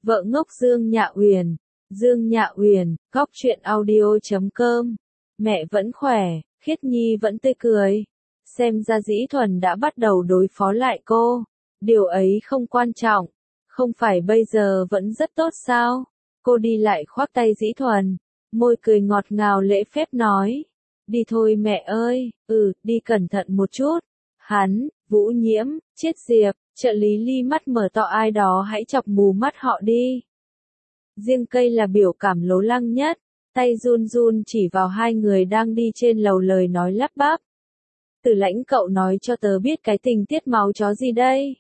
Vợ ngốc Dương Nhạ Uyển. Dương Nhạ Uyển, góc truyện audio.com. Mẹ vẫn khỏe, Khiết Nhi vẫn tươi cười. Xem ra Dĩ Thuần đã bắt đầu đối phó lại cô. Điều ấy không quan trọng. Không phải bây giờ vẫn rất tốt sao? Cô đi lại khoác tay Dĩ Thuần. Môi cười ngọt ngào lễ phép nói. Đi thôi mẹ ơi, đi cẩn thận một chút. Hắn, Vũ Nhiễm, Chiết Diệp, trợ lý Ly mắt mở to ai đó hãy chọc mù mắt họ đi. Riêng Cây là biểu cảm lố lăng nhất, tay run run chỉ vào hai người đang đi trên lầu lời nói lắp bắp. Tử Lãnh cậu nói cho tớ biết cái tình tiết máu chó gì đây?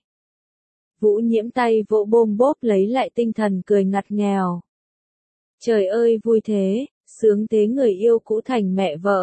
Vũ Nhiễm tay vỗ bôm bốp lấy lại tinh thần cười ngặt nghèo. Trời ơi vui thế, sướng thế người yêu cũ thành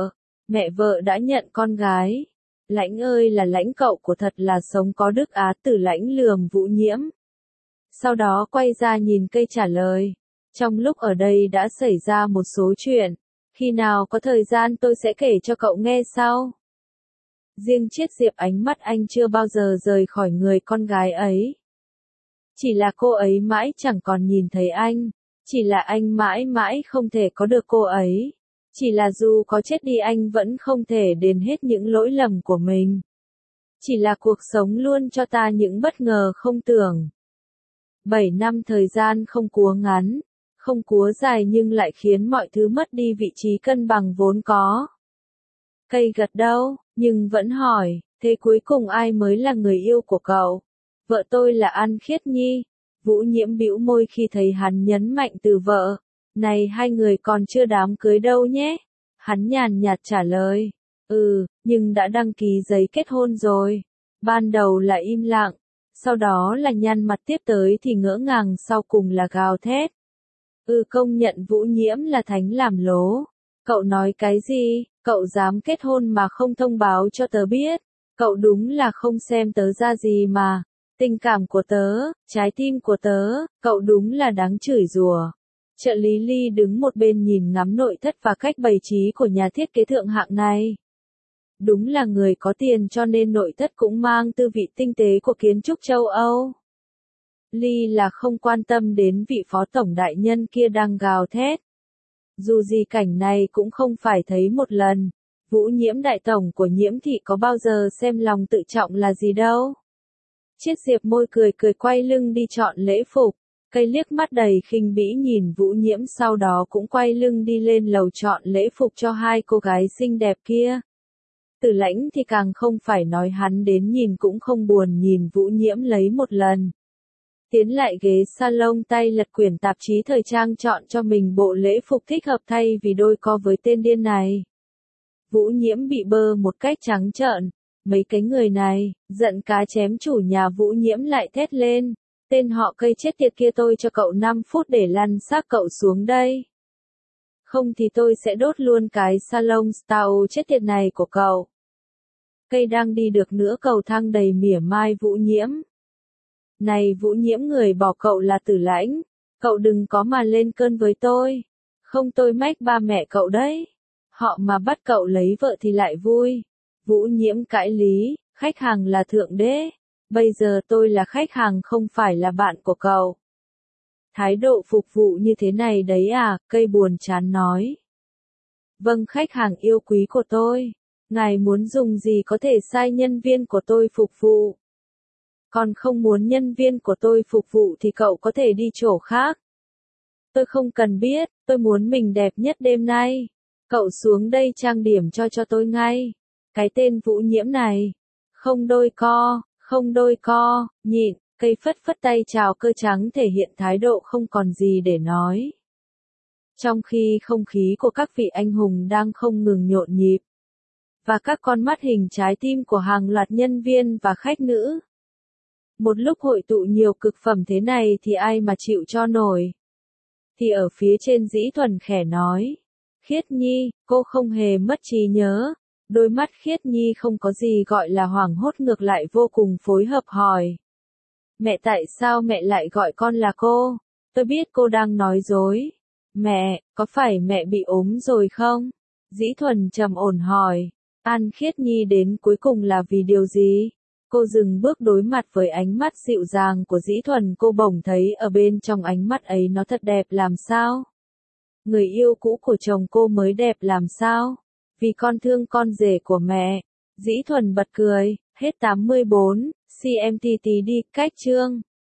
mẹ vợ đã nhận con gái. Lãnh ơi là Lãnh cậu của thật là sống có đức á. Tử Lãnh lườm Vũ Nhiễm. Sau đó quay ra nhìn Cây trả lời. Trong lúc ở đây đã xảy ra một số chuyện. Khi nào có thời gian tôi sẽ kể cho cậu nghe sau. Riêng Chiết Diệp ánh mắt anh chưa bao giờ rời khỏi người con gái ấy. Chỉ là cô ấy mãi chẳng còn nhìn thấy anh. Chỉ là anh mãi mãi không thể có được cô ấy. Chỉ là dù có chết đi anh vẫn không thể đền hết những lỗi lầm của mình. Chỉ là cuộc sống luôn cho ta những bất ngờ không tưởng. 7 năm thời gian không cúa ngắn, không cúa dài nhưng lại khiến mọi thứ mất đi vị trí cân bằng vốn có. Cây gật đầu, nhưng vẫn hỏi, thế cuối cùng ai mới là người yêu của cậu? Vợ tôi là An Khiết Nhi. Vũ Nhiễm bĩu môi khi thấy hắn nhấn mạnh từ vợ. Này hai người còn chưa đám cưới đâu nhé. Hắn nhàn nhạt trả lời. Nhưng đã đăng ký giấy kết hôn rồi. Ban đầu là im lặng. Sau đó là nhăn mặt tiếp tới thì ngỡ ngàng sau cùng là gào thét. Công nhận Vũ Nhiễm là thánh làm lố. Cậu nói cái gì? Cậu dám kết hôn mà không thông báo cho tớ biết. Cậu đúng là không xem tớ ra gì mà. Tình cảm của tớ, trái tim của tớ, cậu đúng là đáng chửi rủa. Trợ lý Ly đứng một bên nhìn ngắm nội thất và cách bày trí của nhà thiết kế thượng hạng này. Đúng là người có tiền cho nên nội thất cũng mang tư vị tinh tế của kiến trúc châu Âu. Ly là không quan tâm đến vị phó tổng đại nhân kia đang gào thét. Dù gì cảnh này cũng không phải thấy một lần. Vũ Nhiễm đại tổng của Nhiễm thị có bao giờ xem lòng tự trọng là gì đâu. Chiết Diệp môi cười quay lưng đi chọn lễ phục. Cây liếc mắt đầy khinh bỉ nhìn Vũ Nhiễm sau đó cũng quay lưng đi lên lầu chọn lễ phục cho hai cô gái xinh đẹp kia. Tử Lãnh thì càng không phải nói hắn đến nhìn cũng không buồn nhìn Vũ Nhiễm lấy một lần. Tiến lại ghế salon tay lật quyển tạp chí thời trang chọn cho mình bộ lễ phục thích hợp thay vì đôi co với tên điên này. Vũ Nhiễm bị bơ một cách trắng trợn. Mấy cái người này, giận cá chém chủ nhà. Vũ Nhiễm lại thét lên. Tên họ Cây chết tiệt kia tôi cho cậu 5 phút để lăn xác cậu xuống đây. Không thì tôi sẽ đốt luôn cái salon style chết tiệt này của cậu. Cây đang đi được nửa cầu thang đầy mỉa mai Vũ Nhiễm. Này Vũ Nhiễm người bỏ cậu là Tử Lãnh. Cậu đừng có mà lên cơn với tôi. Không tôi mách ba mẹ cậu đấy. Họ mà bắt cậu lấy vợ thì lại vui. Vũ Nhiễm cãi lý, khách hàng là thượng đế. Bây giờ tôi là khách hàng không phải là bạn của cậu. Thái độ phục vụ như thế này đấy à, Cây buồn chán nói. Vâng khách hàng yêu quý của tôi. Ngài muốn dùng gì có thể sai nhân viên của tôi phục vụ. Còn không muốn nhân viên của tôi phục vụ thì cậu có thể đi chỗ khác. Tôi không cần biết, tôi muốn mình đẹp nhất đêm nay. Cậu xuống đây trang điểm cho tôi ngay. Cái tên Vũ Nhiễm này. Không đôi co, nhịn, Cây phất phất tay chào cơ trắng thể hiện thái độ không còn gì để nói. Trong khi không khí của các vị anh hùng đang không ngừng nhộn nhịp. Và các con mắt hình trái tim của hàng loạt nhân viên và khách nữ. Một lúc hội tụ nhiều cực phẩm thế này thì ai mà chịu cho nổi. Thì ở phía trên Dĩ Thuần khẽ nói. Khiết Nhi, cô không hề mất trí nhớ. Đôi mắt Khiết Nhi không có gì gọi là hoảng hốt ngược lại vô cùng phối hợp hỏi. Mẹ tại sao mẹ lại gọi con là cô? Tôi biết cô đang nói dối. Mẹ, có phải mẹ bị ốm rồi không? Dĩ Thuần trầm ổn hỏi. An Khiết Nhi đến cuối cùng là vì điều gì? Cô dừng bước đối mặt với ánh mắt dịu dàng của Dĩ Thuần, cô bỗng thấy ở bên trong ánh mắt ấy nó thật đẹp làm sao. Người yêu cũ của chồng cô mới đẹp làm sao? Vì con thương con rể của mẹ. Dĩ Thuần bật cười, hết 84, CMTT đi, cách chương.